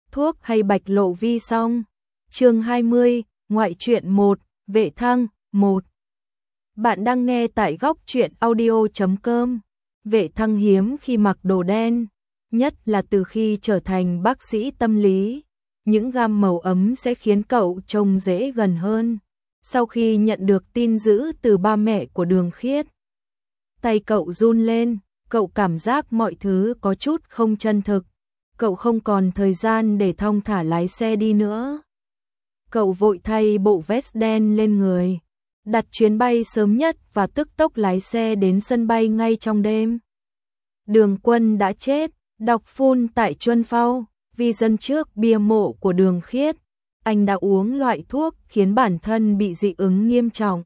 thuốc hay bạch lộ vi xong. Chương 20, ngoại truyện 1, Vệ Thăng 1. Bạn đang nghe tại góc truyện audio.com. Vệ Thăng hiếm khi mặc đồ đen, nhất là từ khi trở thành bác sĩ tâm lý. Những gam màu ấm sẽ khiến cậu trông dễ gần hơn. Sau khi nhận được tin dữ từ ba mẹ của Đường Khiết, tay cậu run lên, cậu cảm giác mọi thứ có chút không chân thực. Cậu không còn thời gian để thong thả lái xe đi nữa. Cậu vội thay bộ vest đen lên người, đặt chuyến bay sớm nhất và tức tốc lái xe đến sân bay ngay trong đêm. Đường Quân đã chết, đọc phun tại Chuân Phao, vì dân trước bia mộ của Đường Khiết, anh đã uống loại thuốc khiến bản thân bị dị ứng nghiêm trọng,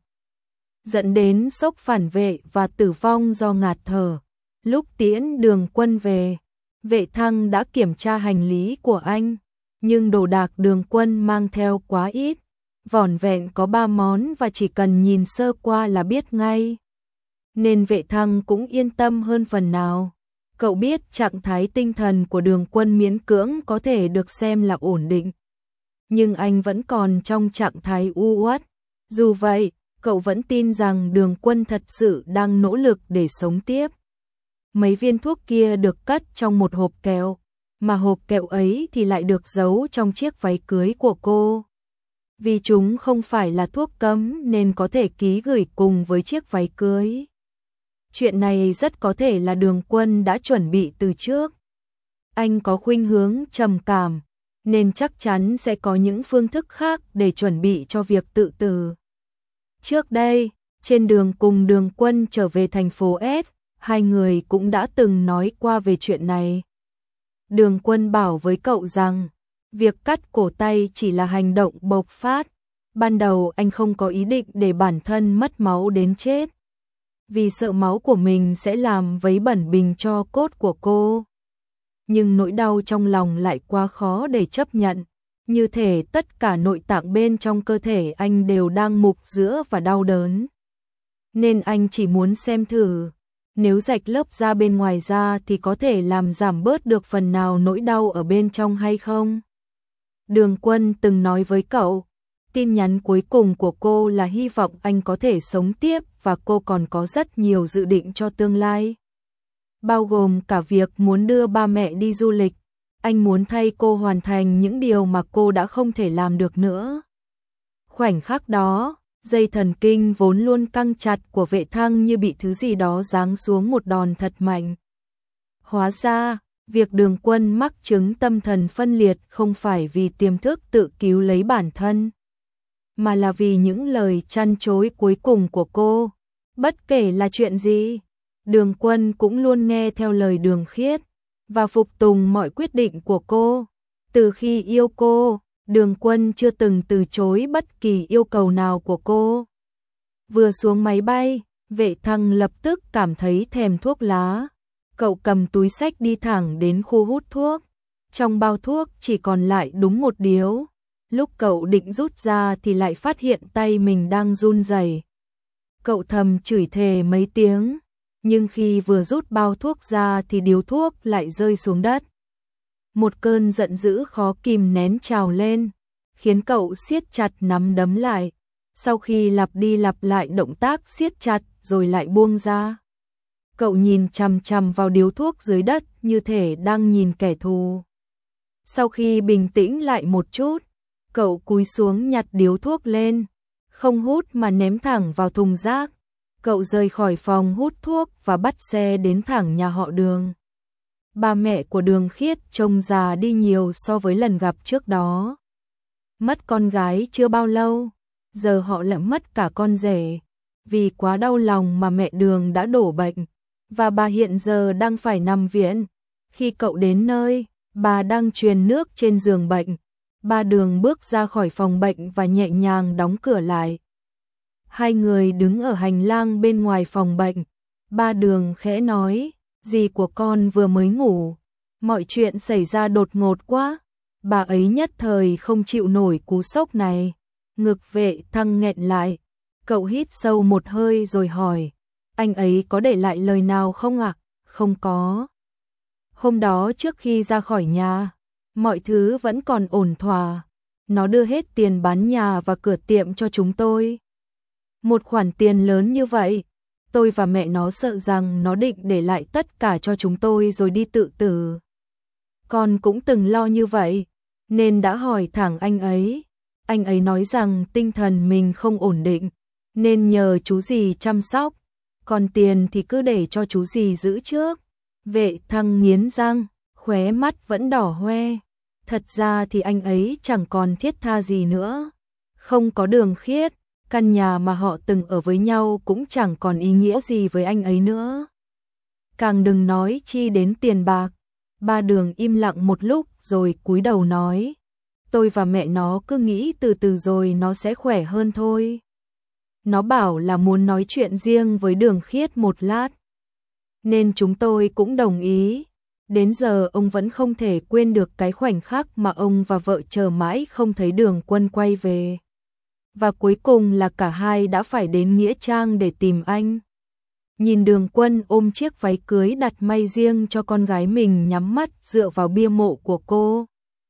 dẫn đến sốc phản vệ và tử vong do ngạt thở. Lúc tiễn Đường Quân về, Vệ Thăng đã kiểm tra hành lý của anh, nhưng đồ đạc Đường Quân mang theo quá ít, vỏn vẹn có 3 món và chỉ cần nhìn sơ qua là biết ngay. Nên Vệ Thăng cũng yên tâm hơn phần nào. Cậu biết trạng thái tinh thần của Đường Quân miễn cưỡng có thể được xem là ổn định, nhưng anh vẫn còn trong trạng thái u uất. Dù vậy, cậu vẫn tin rằng Đường Quân thật sự đang nỗ lực để sống tiếp. Mấy viên thuốc kia được cất trong một hộp kẹo, mà hộp kẹo ấy thì lại được giấu trong chiếc váy cưới của cô. Vì chúng không phải là thuốc cấm nên có thể ký gửi cùng với chiếc váy cưới. Chuyện này rất có thể là Đường Quân đã chuẩn bị từ trước. Anh có khuynh hướng trầm cảm, nên chắc chắn sẽ có những phương thức khác để chuẩn bị cho việc tự tử. Trước đây, trên đường cùng Đường Quân trở về thành phố S, hai người cũng đã từng nói qua về chuyện này. Đường Quân bảo với cậu rằng, việc cắt cổ tay chỉ là hành động bộc phát. Ban đầu anh không có ý định để bản thân mất máu đến chết, vì sợ máu của mình sẽ làm vấy bẩn bình tro cốt của cô. Nhưng nỗi đau trong lòng lại quá khó để chấp nhận, như thể tất cả nội tạng bên trong cơ thể anh đều đang mục rữa và đau đớn. Nên anh chỉ muốn xem thử, nếu rạch lớp da bên ngoài ra thì có thể làm giảm bớt được phần nào nỗi đau ở bên trong hay không. Đường Quân từng nói với cậu, tin nhắn cuối cùng của cô là hy vọng anh có thể sống tiếp và cô còn có rất nhiều dự định cho tương lai. Bao gồm cả việc muốn đưa ba mẹ đi du lịch, anh muốn thay cô hoàn thành những điều mà cô đã không thể làm được nữa. Khoảnh khắc đó, dây thần kinh vốn luôn căng chặt của Vệ Thăng như bị thứ gì đó giáng xuống một đòn thật mạnh. Hóa ra, việc Đường Quân mắc chứng tâm thần phân liệt không phải vì tiềm thức tự cứu lấy bản thân, mà là vì những lời trăn trối cuối cùng của cô. Bất kể là chuyện gì, Đường Quân cũng luôn nghe theo lời Đường Khiết và phục tùng mọi quyết định của cô. Từ khi yêu cô, Đường Quân chưa từng từ chối bất kỳ yêu cầu nào của cô. Vừa xuống máy bay, Vệ Thăng lập tức cảm thấy thèm thuốc lá. Cậu cầm túi xách đi thẳng đến khu hút thuốc. Trong bao thuốc chỉ còn lại đúng một điếu. Lúc cậu định rút ra thì lại phát hiện tay mình đang run rẩy. Cậu thầm chửi thề mấy tiếng, nhưng khi vừa rút bao thuốc ra thì điếu thuốc lại rơi xuống đất. Một cơn giận dữ khó kìm nén trào lên, khiến cậu siết chặt nắm đấm lại. Sau khi lặp đi lặp lại động tác siết chặt rồi lại buông ra, cậu nhìn chằm chằm vào điếu thuốc dưới đất như thể đang nhìn kẻ thù. Sau khi bình tĩnh lại một chút, cậu cúi xuống nhặt điếu thuốc lên, không hút mà ném thẳng vào thùng rác. Cậu rời khỏi phòng hút thuốc và bắt xe đến thẳng nhà họ Đường. Ba mẹ của Đường Khiết trông già đi nhiều so với lần gặp trước đó. Mất con gái chưa bao lâu, giờ họ lại mất cả con rể. Vì quá đau lòng mà mẹ Đường đã đổ bệnh, và bà hiện giờ đang phải nằm viện. Khi cậu đến nơi, bà đang truyền nước trên giường bệnh. Ba Đường bước ra khỏi phòng bệnh và nhẹ nhàng đóng cửa lại. Hai người đứng ở hành lang bên ngoài phòng bệnh. Ba Đường khẽ nói, dì của con vừa mới ngủ, mọi chuyện xảy ra đột ngột quá. Bà ấy nhất thời không chịu nổi cú sốc này. Ngực Vệ Thăng nghẹn lại. Cậu hít sâu một hơi rồi hỏi, anh ấy có để lại lời nào không ạ? Không có. Hôm đó trước khi ra khỏi nhà, mọi thứ vẫn còn ổn thỏa. Nó đưa hết tiền bán nhà và cửa tiệm cho chúng tôi. Một khoản tiền lớn như vậy, tôi và mẹ nó sợ rằng nó định để lại tất cả cho chúng tôi rồi đi tự tử. Con cũng từng lo như vậy, nên đã hỏi thẳng anh ấy. Anh ấy nói rằng tinh thần mình không ổn định, nên nhờ chú dì chăm sóc, còn tiền thì cứ để cho chú dì giữ trước. Vệ Thăng nghiến răng, khóe mắt vẫn đỏ hoe. Thật ra thì anh ấy chẳng còn thiết tha gì nữa. Không có Đường Khiết, căn nhà mà họ từng ở với nhau cũng chẳng còn ý nghĩa gì với anh ấy nữa. Càng đừng nói chi đến tiền bạc. Ba Đường im lặng một lúc rồi cúi đầu nói. Tôi và mẹ nó cứ nghĩ từ từ rồi nó sẽ khỏe hơn thôi. Nó bảo là muốn nói chuyện riêng với Đường Khiết một lát, nên chúng tôi cũng đồng ý. Đến giờ ông vẫn không thể quên được cái khoảnh khắc mà ông và vợ chờ mãi không thấy Đường Quân quay về. Và cuối cùng là cả hai đã phải đến Nghĩa Trang để tìm anh. Nhìn Đường Quân ôm chiếc váy cưới đặt may riêng cho con gái mình nhắm mắt dựa vào bia mộ của cô,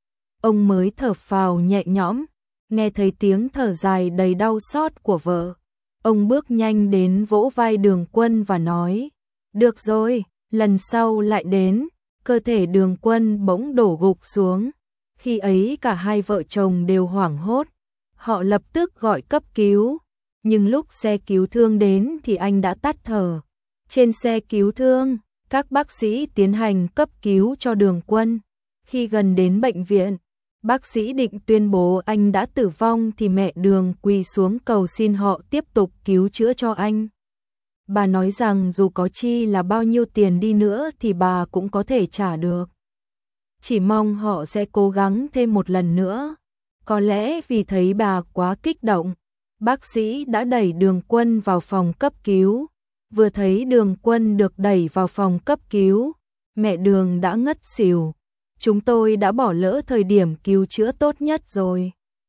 ông mới thở phào nhẹ nhõm. Nghe thấy tiếng thở dài đầy đau xót của vợ, ông bước nhanh đến vỗ vai Đường Quân và nói, được rồi, lần sau lại đến. Cơ thể Đường Quân bỗng đổ gục xuống. Khi ấy cả hai vợ chồng đều hoảng hốt. Họ lập tức gọi cấp cứu. Nhưng lúc xe cứu thương đến thì anh đã tắt thở. Trên xe cứu thương, các bác sĩ tiến hành cấp cứu cho Đường Quân. Khi gần đến bệnh viện, bác sĩ định tuyên bố anh đã tử vong thì mẹ Đường quỳ xuống cầu xin họ tiếp tục cứu chữa cho anh. Bà nói rằng dù có chi là bao nhiêu tiền đi nữa thì bà cũng có thể trả được. Chỉ mong họ sẽ cố gắng thêm một lần nữa. Có lẽ vì thấy bà quá kích động, bác sĩ đã đẩy Đường Quân vào phòng cấp cứu. Vừa thấy Đường Quân được đẩy vào phòng cấp cứu, mẹ Đường đã ngất xỉu. Chúng tôi đã bỏ lỡ thời điểm cứu chữa tốt nhất rồi.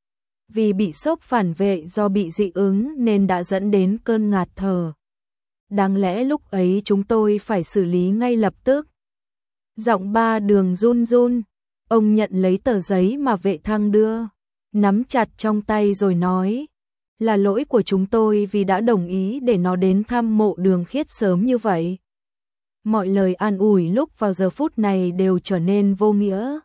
Vì bị sốc phản vệ do bị dị ứng nên đã dẫn đến cơn ngạt thở. Đáng lẽ lúc ấy chúng tôi phải xử lý ngay lập tức. Giọng Ba Đường run run, ông nhận lấy tờ giấy mà Vệ Thăng đưa, nắm chặt trong tay rồi nói, là lỗi của chúng tôi vì đã đồng ý để nó đến thăm mộ Đường Khiết sớm như vậy. Mọi lời an ủi lúc vào giờ phút này đều trở nên vô nghĩa.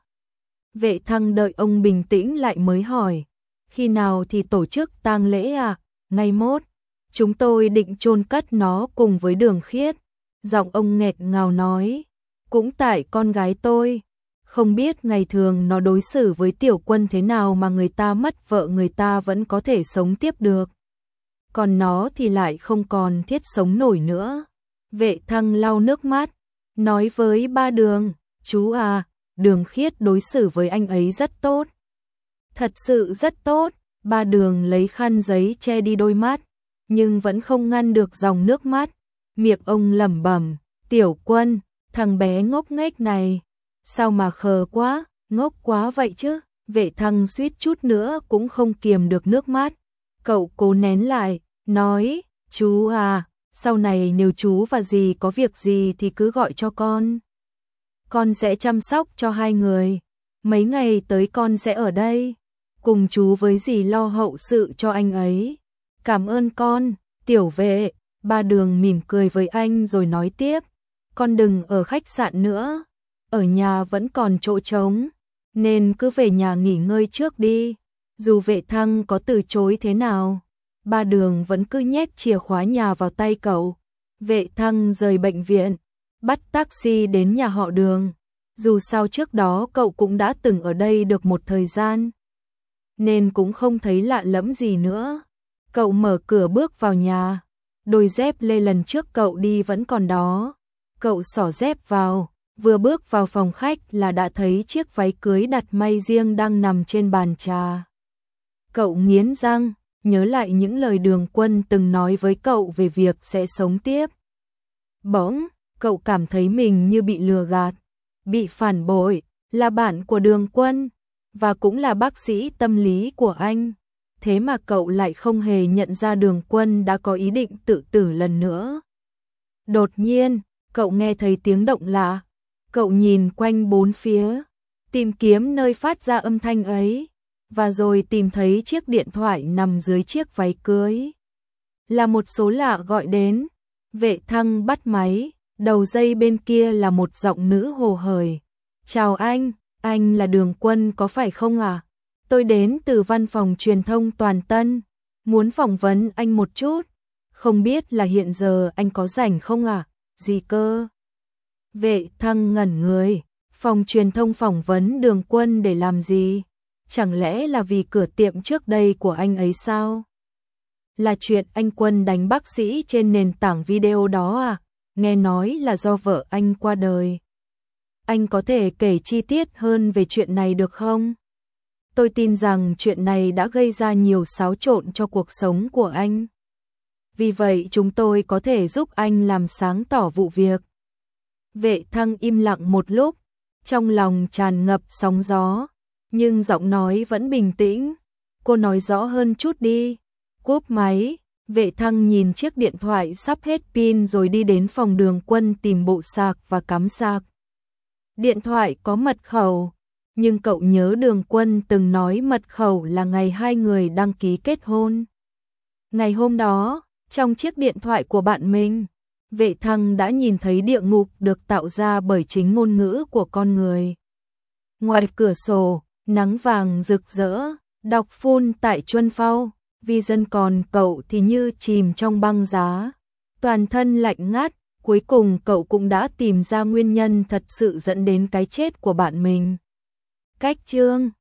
Vệ Thăng đợi ông bình tĩnh lại mới hỏi, khi nào thì tổ chức tang lễ à? Ngày mốt. Chúng tôi định chôn cất nó cùng với Đường Khiết. Giọng ông nghẹt ngào nói, cũng tại con gái tôi. Không biết ngày thường nó đối xử với Tiểu Quân thế nào mà người ta mất vợ người ta vẫn có thể sống tiếp được. Còn nó thì lại không còn thiết sống nổi nữa. Vệ Thăng lau nước mắt, nói với Ba Đường, chú à, Đường Khiết đối xử với anh ấy rất tốt. Thật sự rất tốt. Ba Đường lấy khăn giấy che đi đôi mắt, nhưng vẫn không ngăn được dòng nước mắt. Miệng ông lẩm bẩm, Tiểu Quân, thằng bé ngốc nghếch này, sao mà khờ quá, ngốc quá vậy chứ. Vệ Thăng suýt chút nữa cũng không kiềm được nước mắt. Cậu cố nén lại, nói, chú à, sau này nếu chú và dì có việc gì thì cứ gọi cho con. Con sẽ chăm sóc cho hai người. Mấy ngày tới con sẽ ở đây, cùng chú với dì lo hậu sự cho anh ấy. Cảm ơn con, Tiểu Vệ. Ba Đường mỉm cười với anh rồi nói tiếp, con đừng ở khách sạn nữa, ở nhà vẫn còn chỗ trống, nên cứ về nhà nghỉ ngơi trước đi. Dù Vệ Thăng có từ chối thế nào, Ba Đường vẫn cứ nhét chìa khóa nhà vào tay cậu. Vệ Thăng rời bệnh viện, bắt taxi đến nhà họ Đường. Dù sao trước đó cậu cũng đã từng ở đây được một thời gian, nên cũng không thấy lạ lẫm gì nữa. Cậu mở cửa bước vào nhà, đôi dép lê lần trước cậu đi vẫn còn đó. Cậu xỏ dép vào, vừa bước vào phòng khách là đã thấy chiếc váy cưới đặt may riêng đang nằm trên bàn trà. Cậu nghiến răng, nhớ lại những lời Đường Quân từng nói với cậu về việc sẽ sống tiếp. Bỗng, cậu cảm thấy mình như bị lừa gạt, bị phản bội, là bạn của Đường Quân, và cũng là bác sĩ tâm lý của anh. Thế mà cậu lại không hề nhận ra Đường Quân đã có ý định tự tử lần nữa. Đột nhiên, cậu nghe thấy tiếng động lạ. Cậu nhìn quanh bốn phía, tìm kiếm nơi phát ra âm thanh ấy, và rồi tìm thấy chiếc điện thoại nằm dưới chiếc váy cưới. Là một số lạ gọi đến, Vệ Thăng bắt máy, đầu dây bên kia là một giọng nữ hồ hởi. Chào anh là Đường Quân có phải không à? Tôi đến từ văn phòng truyền thông Toàn Tân, muốn phỏng vấn anh một chút, không biết là hiện giờ anh có rảnh không à? Gì cơ? Vệ Thăng ngẩn người, phòng truyền thông phỏng vấn Đường Quân để làm gì? Chẳng lẽ là vì cửa tiệm trước đây của anh ấy sao? Là chuyện anh Quân đánh bác sĩ trên nền tảng video đó à? Nghe nói là do vợ anh qua đời. Anh có thể kể chi tiết hơn về chuyện này được không? Tôi tin rằng chuyện này đã gây ra nhiều xáo trộn cho cuộc sống của anh. Vì vậy chúng tôi có thể giúp anh làm sáng tỏ vụ việc. Vệ Thăng im lặng một lúc, trong lòng tràn ngập sóng gió, nhưng giọng nói vẫn bình tĩnh. Cô nói rõ hơn chút đi. Cúp máy, Vệ Thăng nhìn chiếc điện thoại sắp hết pin rồi đi đến phòng Đường Quân tìm bộ sạc và cắm sạc. Điện thoại có mật khẩu, nhưng cậu nhớ Đường Quân từng nói mật khẩu là ngày hai người đăng ký kết hôn. Ngày hôm đó, trong chiếc điện thoại của bạn mình, Vệ Thăng đã nhìn thấy địa ngục được tạo ra bởi chính ngôn ngữ của con người. Ngoài cửa sổ, nắng vàng rực rỡ, đọc phun tại Chuân Phao, Vision, còn cậu thì như chìm trong băng giá, toàn thân lạnh ngắt. Cuối cùng cậu cũng đã tìm ra nguyên nhân thật sự dẫn đến cái chết của bạn mình. Cách chương